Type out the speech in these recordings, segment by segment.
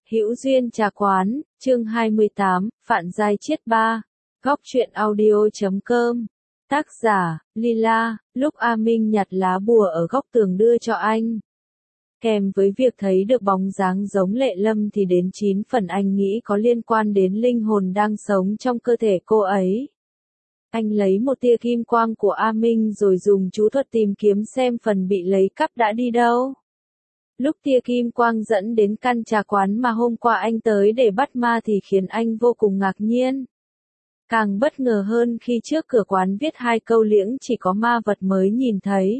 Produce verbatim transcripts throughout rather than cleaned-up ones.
Hữu duyên trà quán, chương hai mươi tám, Phạn Giai Chiết ba. Góc truyện audio chấm com. Tác giả, Lila, lúc A Minh nhặt lá bùa ở góc tường đưa cho anh. Kèm với việc thấy được bóng dáng giống Lệ Lâm thì đến chín phần anh nghĩ có liên quan đến linh hồn đang sống trong cơ thể cô ấy. Anh lấy một tia kim quang của A Minh rồi dùng chú thuật tìm kiếm xem phần bị lấy cắp đã đi đâu. Lúc tia kim quang dẫn đến căn trà quán mà hôm qua anh tới để bắt ma thì khiến anh vô cùng ngạc nhiên. Càng bất ngờ hơn khi trước cửa quán viết hai câu liễng chỉ có ma vật mới nhìn thấy.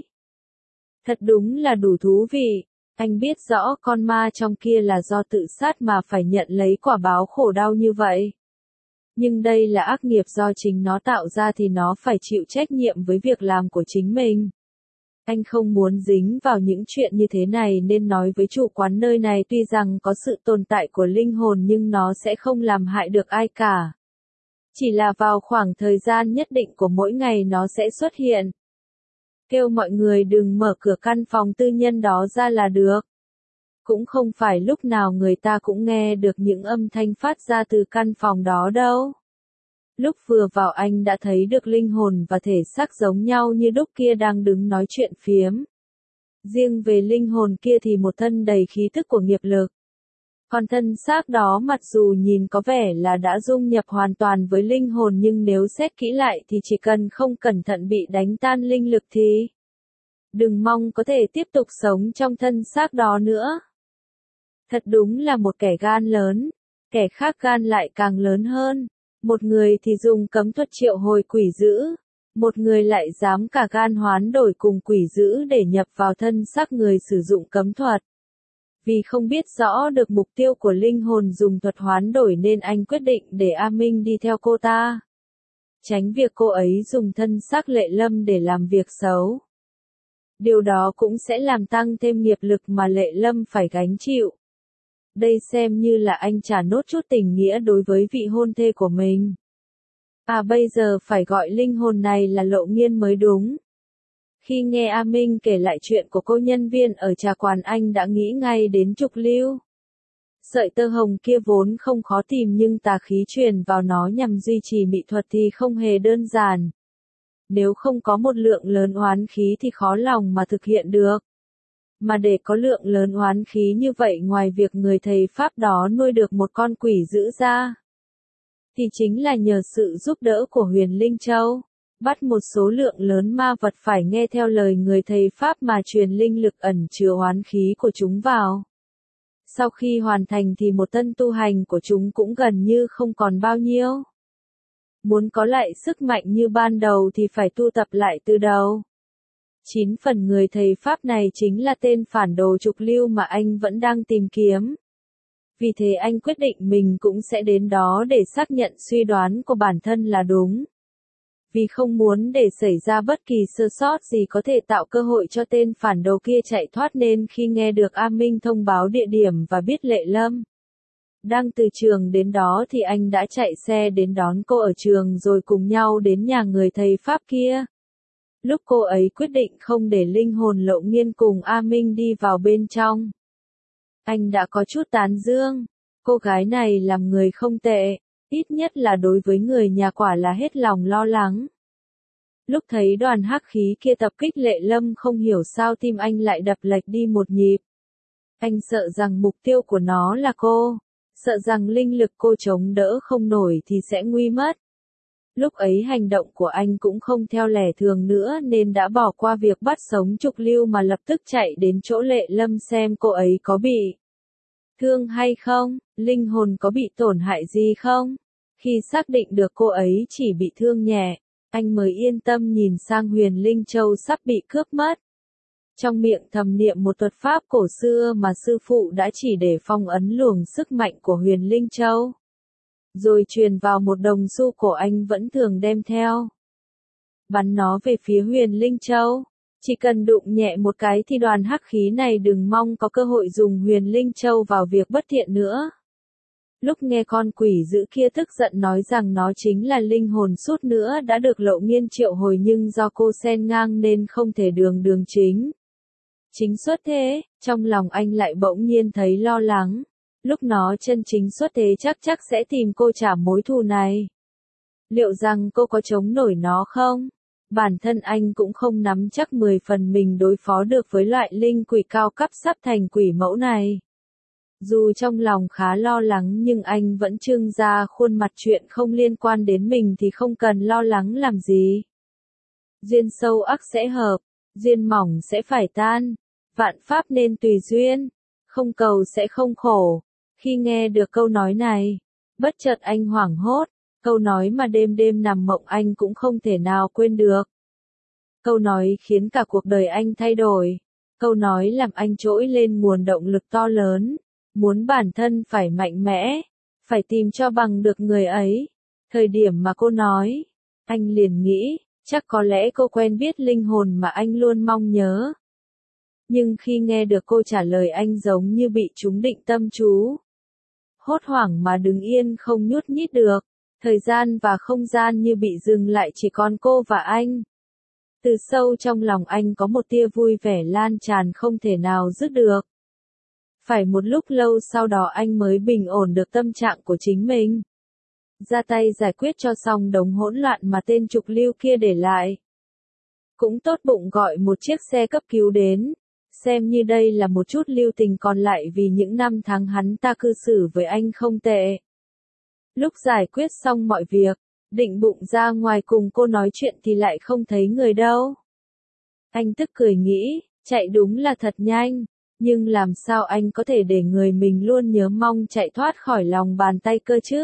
Thật đúng là đủ thú vị. Anh biết rõ con ma trong kia là do tự sát mà phải nhận lấy quả báo khổ đau như vậy. Nhưng đây là ác nghiệp do chính nó tạo ra thì nó phải chịu trách nhiệm với việc làm của chính mình. Anh không muốn dính vào những chuyện như thế này nên nói với chủ quán nơi này tuy rằng có sự tồn tại của linh hồn nhưng nó sẽ không làm hại được ai cả. Chỉ là vào khoảng thời gian nhất định của mỗi ngày nó sẽ xuất hiện. Kêu mọi người đừng mở cửa căn phòng tư nhân đó ra là được. Cũng không phải lúc nào người ta cũng nghe được những âm thanh phát ra từ căn phòng đó đâu. Lúc vừa vào anh đã thấy được linh hồn và thể xác giống nhau như lúc kia đang đứng nói chuyện phiếm. Riêng về linh hồn kia thì một thân đầy khí thức của nghiệp lực. Còn thân xác đó mặc dù nhìn có vẻ là đã dung nhập hoàn toàn với linh hồn nhưng nếu xét kỹ lại thì chỉ cần không cẩn thận bị đánh tan linh lực thì đừng mong có thể tiếp tục sống trong thân xác đó nữa. Thật đúng là một kẻ gan lớn, kẻ khác gan lại càng lớn hơn. Một người thì dùng cấm thuật triệu hồi quỷ dữ, một người lại dám cả gan hoán đổi cùng quỷ dữ để nhập vào thân xác người sử dụng cấm thuật. Vì không biết rõ được mục tiêu của linh hồn dùng thuật hoán đổi nên anh quyết định để A Minh đi theo cô ta. Tránh việc cô ấy dùng thân xác Lệ Lâm để làm việc xấu. Điều đó cũng sẽ làm tăng thêm nghiệp lực mà Lệ Lâm phải gánh chịu. Đây xem như là anh trả nốt chút tình nghĩa đối với vị hôn thê của mình. À bây giờ phải gọi linh hồn này là Lộ Nghiên mới đúng. Khi nghe A Minh kể lại chuyện của cô nhân viên ở trà quán anh đã nghĩ ngay đến Trục Lưu. Sợi tơ hồng kia vốn không khó tìm nhưng tà khí truyền vào nó nhằm duy trì mị thuật thì không hề đơn giản. Nếu không có một lượng lớn oán khí thì khó lòng mà thực hiện được. Mà để có lượng lớn oán khí như vậy ngoài việc người thầy Pháp đó nuôi được một con quỷ dữ ra, thì chính là nhờ sự giúp đỡ của Huyền Linh Châu, bắt một số lượng lớn ma vật phải nghe theo lời người thầy Pháp mà truyền linh lực ẩn chứa oán khí của chúng vào. Sau khi hoàn thành thì một tân tu hành của chúng cũng gần như không còn bao nhiêu. Muốn có lại sức mạnh như ban đầu thì phải tu tập lại từ đầu. Chín phần người thầy Pháp này chính là tên phản đồ Trục Lưu mà anh vẫn đang tìm kiếm. Vì thế anh quyết định mình cũng sẽ đến đó để xác nhận suy đoán của bản thân là đúng. Vì không muốn để xảy ra bất kỳ sơ sót gì có thể tạo cơ hội cho tên phản đồ kia chạy thoát nên khi nghe được A Minh thông báo địa điểm và biết Lệ Lâm đang từ trường đến đó thì anh đã chạy xe đến đón cô ở trường rồi cùng nhau đến nhà người thầy Pháp kia. Lúc cô ấy quyết định không để linh hồn Lộ Nghiên cùng A Minh đi vào bên trong, anh đã có chút tán dương. Cô gái này làm người không tệ, ít nhất là đối với người nhà quả là hết lòng lo lắng. Lúc thấy đoàn hắc khí kia tập kích Lệ Lâm không hiểu sao tim anh lại đập lệch đi một nhịp. Anh sợ rằng mục tiêu của nó là cô, sợ rằng linh lực cô chống đỡ không nổi thì sẽ nguy mất. Lúc ấy hành động của anh cũng không theo lẽ thường nữa nên đã bỏ qua việc bắt sống Trục Lưu mà lập tức chạy đến chỗ Lệ Lâm xem cô ấy có bị thương hay không, linh hồn có bị tổn hại gì không. Khi xác định được cô ấy chỉ bị thương nhẹ, anh mới yên tâm nhìn sang Huyền Linh Châu sắp bị cướp mất. Trong miệng thầm niệm một thuật pháp cổ xưa mà sư phụ đã chỉ để phong ấn luồng sức mạnh của Huyền Linh Châu. Rồi truyền vào một đồng xu cổ anh vẫn thường đem theo. Bắn nó về phía Huyền Linh Châu. Chỉ cần đụng nhẹ một cái thì đoàn hắc khí này đừng mong có cơ hội dùng Huyền Linh Châu vào việc bất thiện nữa. Lúc nghe con quỷ dữ kia tức giận nói rằng nó chính là linh hồn sút nữa đã được Lộ Nghiên triệu hồi nhưng do cô xen ngang nên không thể đường đường chính chính xuất thế, trong lòng anh lại bỗng nhiên thấy lo lắng. Lúc nó chân chính xuất thế chắc chắc sẽ tìm cô trả mối thù này. Liệu rằng cô có chống nổi nó không? Bản thân anh cũng không nắm chắc mười phần mình đối phó được với loại linh quỷ cao cấp sắp thành quỷ mẫu này. Dù trong lòng khá lo lắng nhưng anh vẫn trưng ra khuôn mặt chuyện không liên quan đến mình thì không cần lo lắng làm gì. Duyên sâu ắt sẽ hợp, duyên mỏng sẽ phải tan, vạn pháp nên tùy duyên, không cầu sẽ không khổ. Khi nghe được câu nói này, bất chợt anh hoảng hốt, câu nói mà đêm đêm nằm mộng anh cũng không thể nào quên được. Câu nói khiến cả cuộc đời anh thay đổi, câu nói làm anh trỗi lên nguồn động lực to lớn, muốn bản thân phải mạnh mẽ, phải tìm cho bằng được người ấy. Thời điểm mà cô nói, anh liền nghĩ, chắc có lẽ cô quen biết linh hồn mà anh luôn mong nhớ. Nhưng khi nghe được cô trả lời anh giống như bị trúng định tâm chú. Hốt hoảng mà đứng yên không nhúc nhích được, thời gian và không gian như bị dừng lại chỉ còn cô và anh. Từ sâu trong lòng anh có một tia vui vẻ lan tràn không thể nào dứt được. Phải một lúc lâu sau đó anh mới bình ổn được tâm trạng của chính mình. Ra tay giải quyết cho xong đống hỗn loạn mà tên trục lưu kia để lại. Cũng tốt bụng gọi một chiếc xe cấp cứu đến, xem như đây là một chút lưu tình còn lại vì những năm tháng hắn ta cư xử với anh không tệ. Lúc giải quyết xong mọi việc, định bụng ra ngoài cùng cô nói chuyện thì lại không thấy người đâu. Anh tức cười nghĩ, chạy đúng là thật nhanh, nhưng làm sao anh có thể để người mình luôn nhớ mong chạy thoát khỏi lòng bàn tay cơ chứ?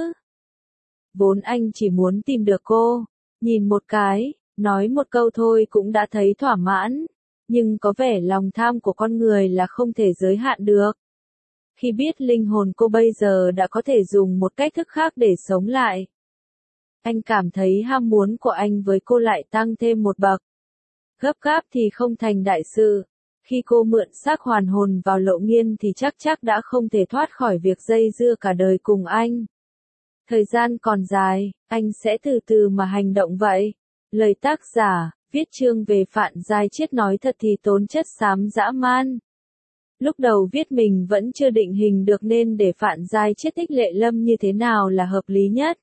Vốn anh chỉ muốn tìm được cô, nhìn một cái, nói một câu thôi cũng đã thấy thỏa mãn, nhưng có vẻ lòng tham của con người là không thể giới hạn được. Khi biết linh hồn cô bây giờ đã có thể dùng một cách thức khác để sống lại, anh cảm thấy ham muốn của anh với cô lại tăng thêm một bậc. Gấp gáp thì không thành đại sự, khi cô mượn xác hoàn hồn vào Lộ Nghiên thì chắc chắc đã không thể thoát khỏi việc dây dưa cả đời cùng anh. Thời gian còn dài, anh sẽ từ từ mà hành động vậy. Lời tác giả, viết chương về Phạn Giai Chiết nói thật thì tốn chất xám dã man. Lúc đầu viết mình vẫn chưa định hình được nên để Phạn Giai Chiết thích Lệ Lâm như thế nào là hợp lý nhất.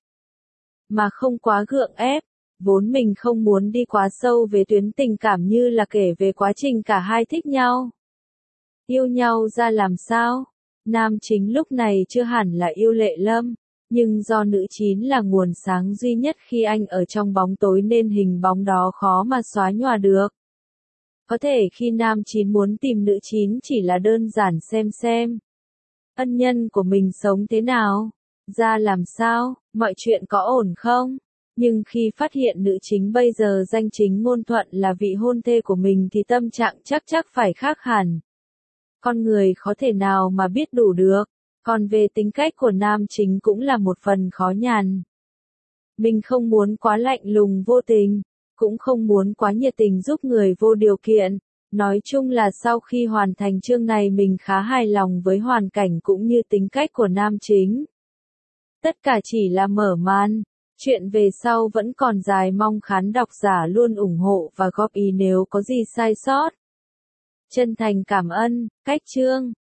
Mà không quá gượng ép, vốn mình không muốn đi quá sâu về tuyến tình cảm như là kể về quá trình cả hai thích nhau. Yêu nhau ra làm sao? Nam chính lúc này chưa hẳn là yêu Lệ Lâm, nhưng do nữ chín là nguồn sáng duy nhất khi anh ở trong bóng tối nên hình bóng đó khó mà xóa nhòa được. Có thể khi nam chín muốn tìm nữ chín chỉ là đơn giản xem xem ân nhân của mình sống thế nào, ra làm sao, mọi chuyện có ổn không? Nhưng khi phát hiện nữ chính bây giờ danh chính ngôn thuận là vị hôn thê của mình thì tâm trạng chắc chắc phải khác hẳn. Con người khó thể nào mà biết đủ được, còn về tính cách của nam chính cũng là một phần khó nhằn. Mình không muốn quá lạnh lùng vô tình, cũng không muốn quá nhiệt tình giúp người vô điều kiện. Nói chung là sau khi hoàn thành chương này mình khá hài lòng với hoàn cảnh cũng như tính cách của nam chính. Tất cả chỉ là mở màn, chuyện về sau vẫn còn dài, mong khán độc giả luôn ủng hộ và góp ý nếu có gì sai sót. Chân thành cảm ơn, Cách Chương.